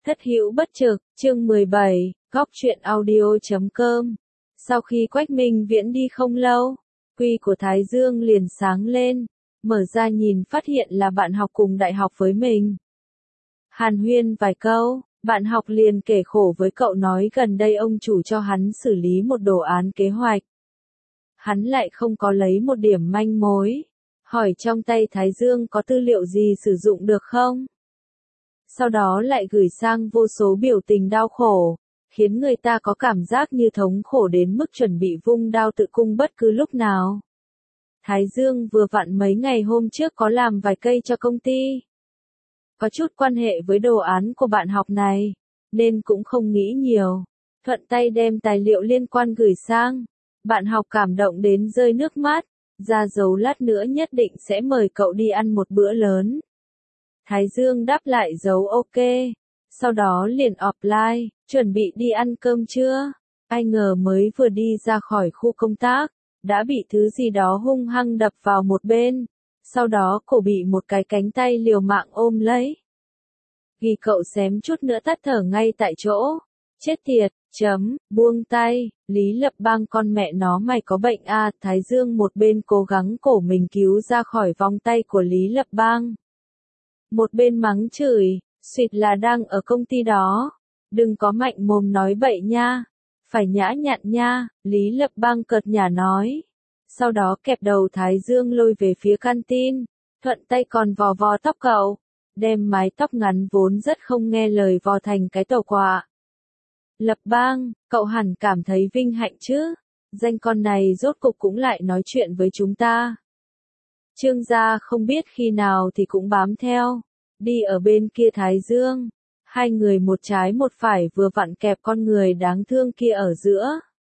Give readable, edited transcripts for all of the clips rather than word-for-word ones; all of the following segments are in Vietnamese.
Thất hữu bất trực, chương 17, góc truyện audio.com. Sau khi Quách Minh Viễn đi không lâu, quy của Thái Dương liền sáng lên, mở ra nhìn phát hiện là bạn học cùng đại học với mình. Hàn huyên vài câu, bạn học liền kể khổ với cậu nói gần đây ông chủ cho hắn xử lý một đồ án kế hoạch. Hắn lại không có lấy một điểm manh mối, hỏi trong tay Thái Dương có tư liệu gì sử dụng được không? Sau đó lại gửi sang vô số biểu tình đau khổ, khiến người ta có cảm giác như thống khổ đến mức chuẩn bị vung đao tự cung bất cứ lúc nào. Thái Dương vừa vặn mấy ngày hôm trước có làm vài cây cho công ty. Có chút quan hệ với đồ án của bạn học này, nên cũng không nghĩ nhiều. Thuận tay đem tài liệu liên quan gửi sang. Bạn học cảm động đến rơi nước mắt, ra dấu lát nữa nhất định sẽ mời cậu đi ăn một bữa lớn. Thái Dương đáp lại dấu ok, sau đó liền offline, chuẩn bị đi ăn cơm trưa. Ai ngờ mới vừa đi ra khỏi khu công tác, đã bị thứ gì đó hung hăng đập vào một bên, sau đó cổ bị một cái cánh tay liều mạng ôm lấy. Ghi cậu xém chút nữa tắt thở ngay tại chỗ. Chết tiệt, buông tay, Lý Lập Bang con mẹ nó mày có bệnh à, Thái Dương một bên cố gắng cổ mình cứu ra khỏi vòng tay của Lý Lập Bang. Một bên mắng chửi, suýt là đang ở công ty đó. Đừng có mạnh mồm nói bậy nha. Phải nhã nhặn nha, Lý Lập Bang cợt nhả nói. Sau đó kẹp đầu Thái Dương lôi về phía canteen, thuận tay còn vò vò tóc cậu, đem mái tóc ngắn vốn rất không nghe lời vò thành cái tàu quạ. Lập Bang, cậu hẳn cảm thấy vinh hạnh chứ, danh con này rốt cục cũng lại nói chuyện với chúng ta. Trương gia không biết khi nào thì cũng bám theo, đi ở bên kia Thái Dương, hai người một trái một phải vừa vặn kẹp con người đáng thương kia ở giữa.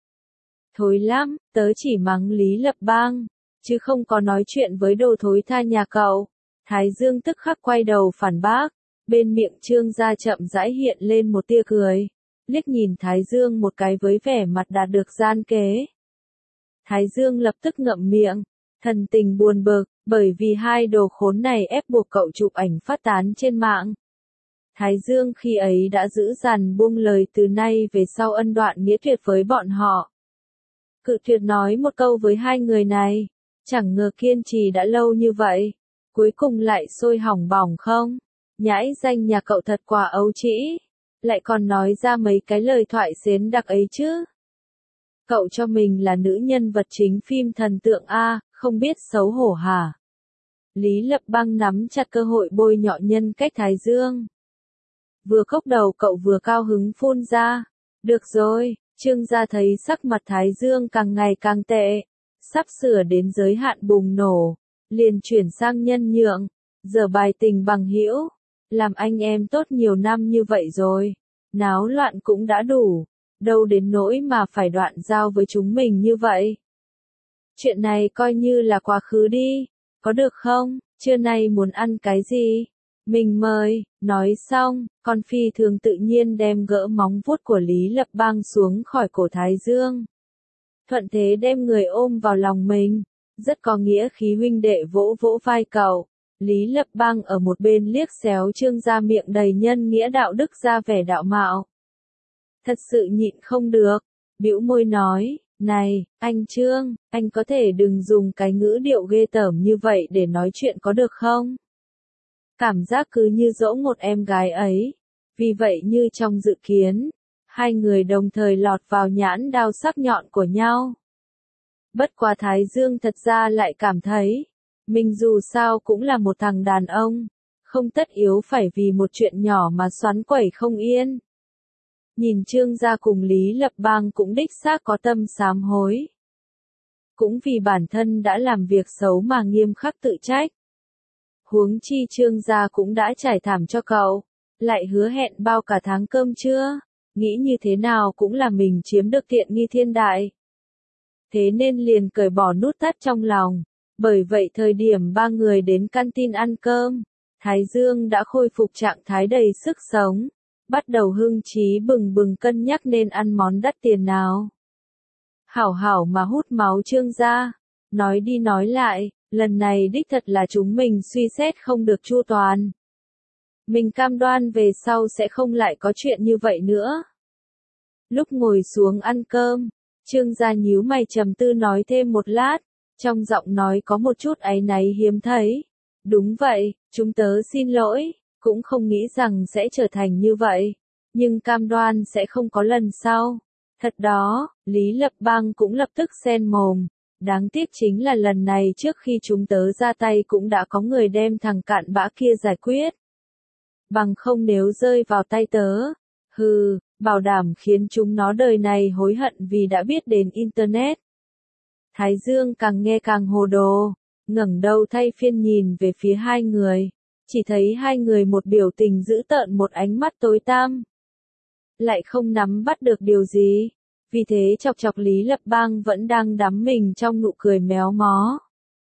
Thối lắm, tớ chỉ mắng Lý Lập Bang, chứ không có nói chuyện với đồ thối tha nhà cậu. Thái Dương tức khắc quay đầu phản bác, bên miệng Trương gia chậm rãi hiện lên một tia cười, liếc nhìn Thái Dương một cái với vẻ mặt đạt được gian kế. Thái Dương lập tức ngậm miệng, thần tình buồn bực, bởi vì hai đồ khốn này ép buộc cậu chụp ảnh phát tán trên mạng. Thái Dương khi ấy đã giữ dằn buông lời từ nay về sau ân đoạn nghĩa tuyệt với bọn họ. Cự tuyệt nói một câu với hai người này, chẳng ngờ kiên trì đã lâu như vậy, cuối cùng lại sôi hỏng bỏng không? Nhãi danh nhà cậu thật quả ấu trĩ, lại còn nói ra mấy cái lời thoại xến đặc ấy chứ. Cậu cho mình là nữ nhân vật chính phim thần tượng A, không biết xấu hổ hả? Lý Lập Bang nắm chặt cơ hội bôi nhọ nhân cách Thái Dương. Vừa cốc đầu cậu vừa cao hứng phun ra. Được rồi, Trương gia thấy sắc mặt Thái Dương càng ngày càng tệ, sắp sửa đến giới hạn bùng nổ, liền chuyển sang nhân nhượng, giờ bài tình bằng hữu, làm anh em tốt nhiều năm như vậy rồi, náo loạn cũng đã đủ, đâu đến nỗi mà phải đoạn giao với chúng mình như vậy. Chuyện này coi như là quá khứ đi, có được không, trưa nay muốn ăn cái gì? Mình mời, nói xong, con phi thường tự nhiên đem gỡ móng vuốt của Lý Lập Bang xuống khỏi cổ Thái Dương. Thuận thế đem người ôm vào lòng mình, rất có nghĩa khí huynh đệ vỗ vỗ vai cậu. Lý Lập Bang ở một bên liếc xéo Trương gia miệng đầy nhân nghĩa đạo đức ra vẻ đạo mạo. Thật sự nhịn không được, bĩu môi nói, này, anh Trương, anh có thể đừng dùng cái ngữ điệu ghê tởm như vậy để nói chuyện có được không? Cảm giác cứ như dỗ một em gái ấy. Vì vậy như trong dự kiến, hai người đồng thời lọt vào nhãn đao sắc nhọn của nhau. Bất quá Thái Dương thật ra lại cảm thấy, mình dù sao cũng là một thằng đàn ông, không tất yếu phải vì một chuyện nhỏ mà xoắn quẩy không yên. Nhìn Trương gia cùng Lý Lập Bang cũng đích xác có tâm sám hối. Cũng vì bản thân đã làm việc xấu mà nghiêm khắc tự trách. Huống chi Trương gia cũng đã trải thảm cho cậu, lại hứa hẹn bao cả tháng cơm trưa, nghĩ như thế nào cũng là mình chiếm được tiện nghi thiên đại. Thế nên liền cởi bỏ nút thắt trong lòng, bởi vậy thời điểm ba người đến canteen ăn cơm, Thái Dương đã khôi phục trạng thái đầy sức sống, bắt đầu hưng trí bừng bừng cân nhắc nên ăn món đắt tiền nào. Hảo hảo mà hút máu Trương gia, nói đi nói lại. Lần này đích thật là chúng mình suy xét không được chu toàn. Mình cam đoan về sau sẽ không lại có chuyện như vậy nữa. Lúc ngồi xuống ăn cơm, Trương gia nhíu mày trầm tư nói thêm một lát, trong giọng nói có một chút áy náy hiếm thấy. Đúng vậy, chúng tớ xin lỗi, cũng không nghĩ rằng sẽ trở thành như vậy, nhưng cam đoan sẽ không có lần sau. Thật đó, Lý Lập Bang cũng lập tức xen mồm. Đáng tiếc chính là lần này trước khi chúng tớ ra tay cũng đã có người đem thằng cặn bã kia giải quyết. Bằng không nếu rơi vào tay tớ, bảo đảm khiến chúng nó đời này hối hận vì đã biết đến Internet. Thái Dương càng nghe càng hồ đồ, ngẩng đầu thay phiên nhìn về phía hai người, chỉ thấy hai người một biểu tình dữ tợn một ánh mắt tối tăm. Lại không nắm bắt được điều gì, vì thế chọc chọc Lý Lập Bang vẫn đang đắm mình trong nụ cười méo mó.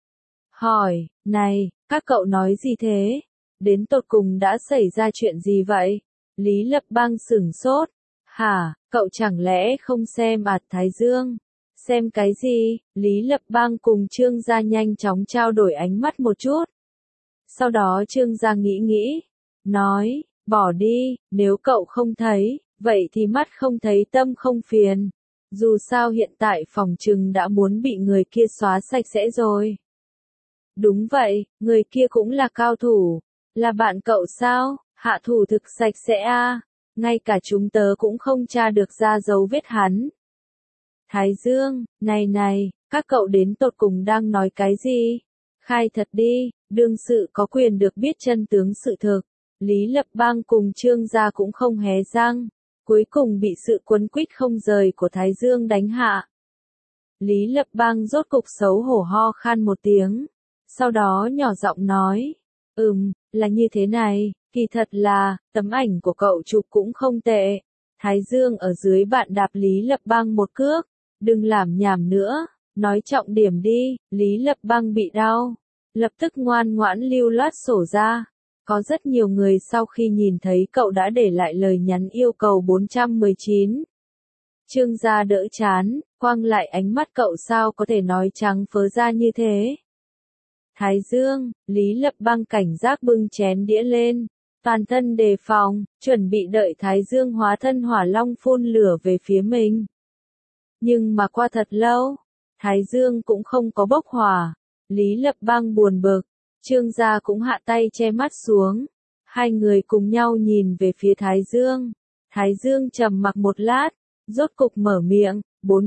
Hỏi, này, các cậu nói gì thế? Đến tột cùng đã xảy ra chuyện gì vậy? Lý Lập Bang sửng sốt. Hả, cậu chẳng lẽ không xem Thái Dương? Xem cái gì? Lý Lập Bang cùng Trương gia nhanh chóng trao đổi ánh mắt một chút. Sau đó Trương gia nghĩ, nói, bỏ đi, nếu cậu không thấy, vậy thì mắt không thấy tâm không phiền. Dù sao hiện tại phòng trừng đã muốn bị người kia xóa sạch sẽ rồi. Đúng vậy, người kia cũng là cao thủ. Là bạn cậu sao? Hạ thủ thực sạch sẽ à? Ngay cả chúng tớ cũng không tra được ra dấu vết hắn. Thái Dương, này, các cậu đến tột cùng đang nói cái gì? Khai thật đi, đương sự có quyền được biết chân tướng sự thực. Lý Lập Bang cùng Trương gia cũng không hé răng, cuối cùng bị sự quấn quýt không rời của Thái Dương đánh hạ. Lý Lập Bang rốt cục xấu hổ ho khan một tiếng, sau đó nhỏ giọng nói, là như thế này, kỳ thật là, tấm ảnh của cậu chụp cũng không tệ. Thái Dương ở dưới bạn đạp Lý Lập Bang một cước, đừng làm nhảm nữa, nói trọng điểm đi. Lý Lập Bang bị đau, lập tức ngoan ngoãn lưu loát sổ ra. Có rất nhiều người sau khi nhìn thấy cậu đã để lại lời nhắn yêu cầu 419. Trương gia đỡ chán, quăng lại ánh mắt cậu sao có thể nói trắng phớ ra như thế. Thái Dương, Lý Lập Bang cảnh giác bưng chén đĩa lên, toàn thân đề phòng, chuẩn bị đợi Thái Dương hóa thân hỏa long phun lửa về phía mình. Nhưng mà qua thật lâu, Thái Dương cũng không có bốc hỏa. Lý Lập Bang buồn bực, Trương gia cũng hạ tay che mắt xuống. Hai người cùng nhau nhìn về phía Thái Dương. Thái Dương trầm mặc một lát, rốt cục mở miệng,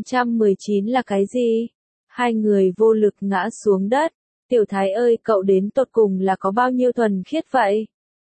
419 là cái gì? Hai người vô lực ngã xuống đất. Tiểu Thái ơi, cậu đến tột cùng là có bao nhiêu thuần khiết vậy?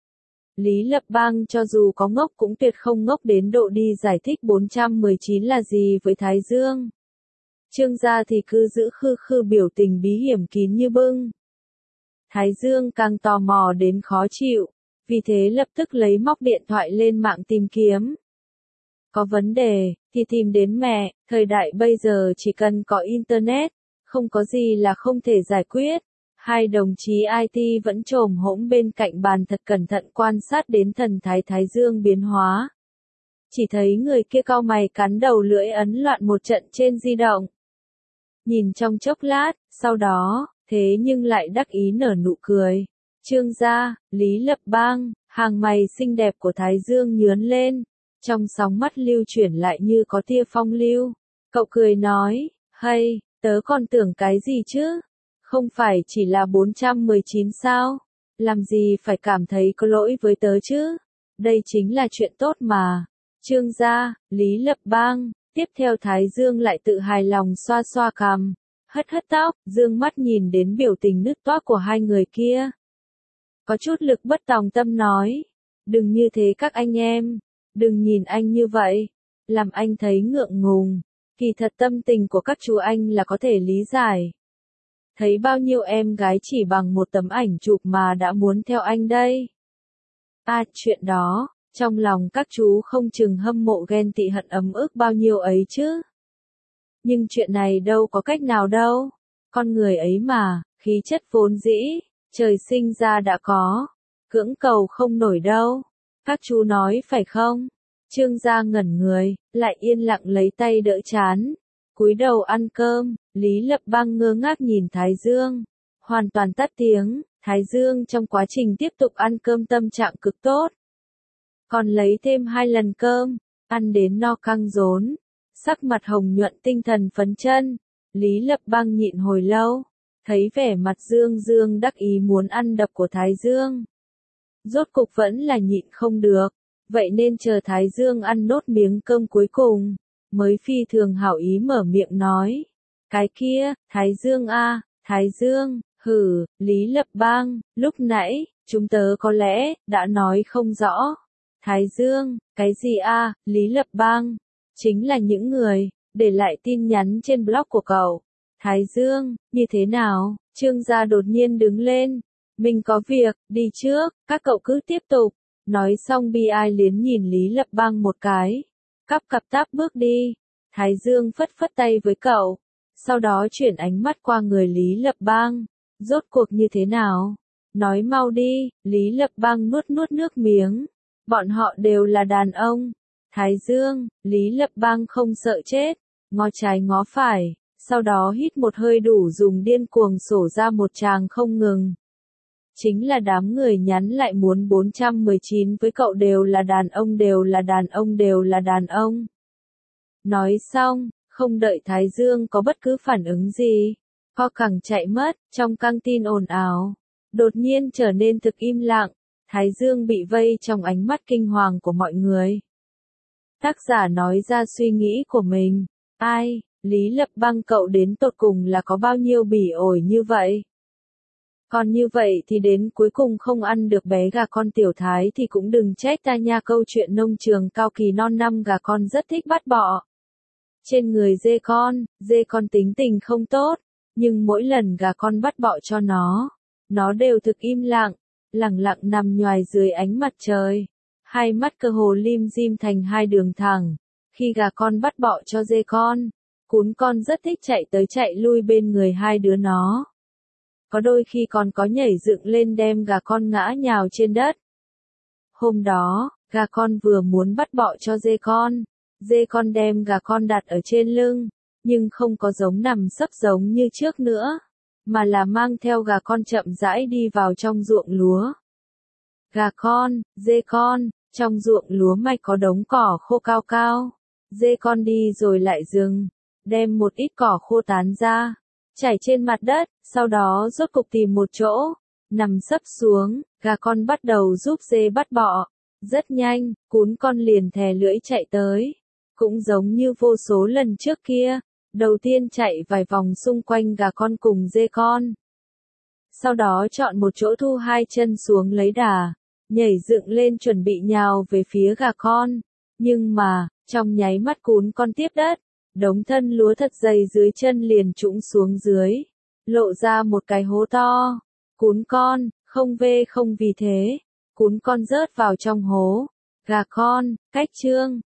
Lý Lập Bang cho dù có ngốc cũng tuyệt không ngốc đến độ đi giải thích 419 là gì với Thái Dương. Trương gia thì cứ giữ khư biểu tình bí hiểm kín như bưng. Thái Dương càng tò mò đến khó chịu, vì thế lập tức lấy móc điện thoại lên mạng tìm kiếm. Có vấn đề, thì tìm đến mẹ, thời đại bây giờ chỉ cần có Internet, không có gì là không thể giải quyết. Hai đồng chí IT vẫn chồm hỗn bên cạnh bàn thật cẩn thận quan sát đến thần thái Thái Dương biến hóa. Chỉ thấy người kia cau mày cắn đầu lưỡi ấn loạn một trận trên di động. Nhìn trong chốc lát, sau đó, thế nhưng lại đắc ý nở nụ cười. Trương gia, Lý Lập Bang, hàng mày xinh đẹp của Thái Dương nhướn lên, trong sóng mắt lưu chuyển lại như có tia phong lưu. Cậu cười nói, hay, tớ còn tưởng cái gì chứ? Không phải chỉ là 419 sao? Làm gì phải cảm thấy có lỗi với tớ chứ? Đây chính là chuyện tốt mà. Trương gia, Lý Lập Bang, tiếp theo Thái Dương lại tự hài lòng xoa xoa cằm, hất tóc, dương mắt nhìn đến biểu tình nứt toác của hai người kia. Có chút lực bất tòng tâm nói, đừng như thế các anh em, đừng nhìn anh như vậy, làm anh thấy ngượng ngùng, kỳ thật tâm tình của các chú anh là có thể lý giải. Thấy bao nhiêu em gái chỉ bằng một tấm ảnh chụp mà đã muốn theo anh đây. Chuyện đó, trong lòng các chú không chừng hâm mộ ghen tị hận ấm ức bao nhiêu ấy chứ. Nhưng chuyện này đâu có cách nào đâu. Con người ấy mà, khí chất vốn dĩ, trời sinh ra đã có. Cưỡng cầu không nổi đâu. Các chú nói phải không? Trương gia ngẩn người, lại yên lặng lấy tay đỡ chán. Cúi đầu ăn cơm, Lý Lập Bang ngơ ngác nhìn Thái Dương. Hoàn toàn tắt tiếng, Thái Dương trong quá trình tiếp tục ăn cơm tâm trạng cực tốt. Còn lấy thêm 2 lần cơm, ăn đến no căng rốn, sắc mặt hồng nhuận tinh thần phấn chân. Lý Lập Bang nhịn hồi lâu, thấy vẻ mặt Dương Dương đắc ý muốn ăn đập của Thái Dương. Rốt cục vẫn là nhịn không được, vậy nên chờ Thái Dương ăn nốt miếng cơm cuối cùng, mới phi thường hảo ý mở miệng nói. Cái kia, Thái Dương a, Thái Dương, hử, Lý Lập Bang, lúc nãy, chúng tớ có lẽ, đã nói không rõ. Thái Dương, cái gì a, Lý Lập Bang, chính là những người, để lại tin nhắn trên blog của cậu. Thái Dương, như thế nào? Trương gia đột nhiên đứng lên. Mình có việc, đi trước, các cậu cứ tiếp tục. Nói xong bi ai liến nhìn Lý Lập Bang một cái. Cắp cặp táp bước đi. Thái Dương phất phất tay với cậu. Sau đó chuyển ánh mắt qua người Lý Lập Bang. Rốt cuộc như thế nào? Nói mau đi, Lý Lập Bang nuốt nuốt nước miếng. Bọn họ đều là đàn ông. Thái Dương, Lý Lập Bang không sợ chết. Ngó trái ngó phải. Sau đó hít một hơi đủ dùng điên cuồng sổ ra một tràng không ngừng. Chính là đám người nhắn lại muốn 419 với cậu đều là đàn ông đều là đàn ông đều là đàn ông. Nói xong, không đợi Thái Dương có bất cứ phản ứng gì, ho cẳng chạy mất, trong căng tin ồn ào. Đột nhiên trở nên thực im lặng, Thái Dương bị vây trong ánh mắt kinh hoàng của mọi người. Tác giả nói ra suy nghĩ của mình. Ai, Lý Lập Bang cậu đến tột cùng là có bao nhiêu bỉ ổi như vậy? Còn như vậy thì đến cuối cùng không ăn được bé gà con tiểu thái thì cũng đừng trách ta nha. Câu chuyện nông trường cao kỳ non năm gà con rất thích bắt bọ. Trên người dê con tính tình không tốt, nhưng mỗi lần gà con bắt bọ cho nó đều thực im lặng, lẳng lặng nằm nhoài dưới ánh mặt trời. Hai mắt cơ hồ lim dim thành hai đường thẳng. Khi gà con bắt bọ cho dê con, cún con rất thích chạy tới chạy lui bên người hai đứa nó. Có đôi khi còn có nhảy dựng lên đem gà con ngã nhào trên đất. Hôm đó, gà con vừa muốn bắt bọ cho dê con đem gà con đặt ở trên lưng, nhưng không có giống nằm sấp giống như trước nữa, mà là mang theo gà con chậm rãi đi vào trong ruộng lúa. Gà con, dê con, trong ruộng lúa mạch có đống cỏ khô cao cao, dê con đi rồi lại dừng, đem một ít cỏ khô tán ra, chảy trên mặt đất, sau đó rốt cục tìm một chỗ, nằm sấp xuống, gà con bắt đầu giúp dê bắt bọ. Rất nhanh, cún con liền thè lưỡi chạy tới, cũng giống như vô số lần trước kia, đầu tiên chạy vài vòng xung quanh gà con cùng dê con. Sau đó chọn một chỗ thu hai chân xuống lấy đà, nhảy dựng lên chuẩn bị nhào về phía gà con. Nhưng mà, trong nháy mắt cún con tiếp đất, đống thân lúa thật dày dưới chân liền trũng xuống dưới, lộ ra một cái hố to. Cún con, không vì thế, cún con rớt vào trong hố. Gà con, cách chương,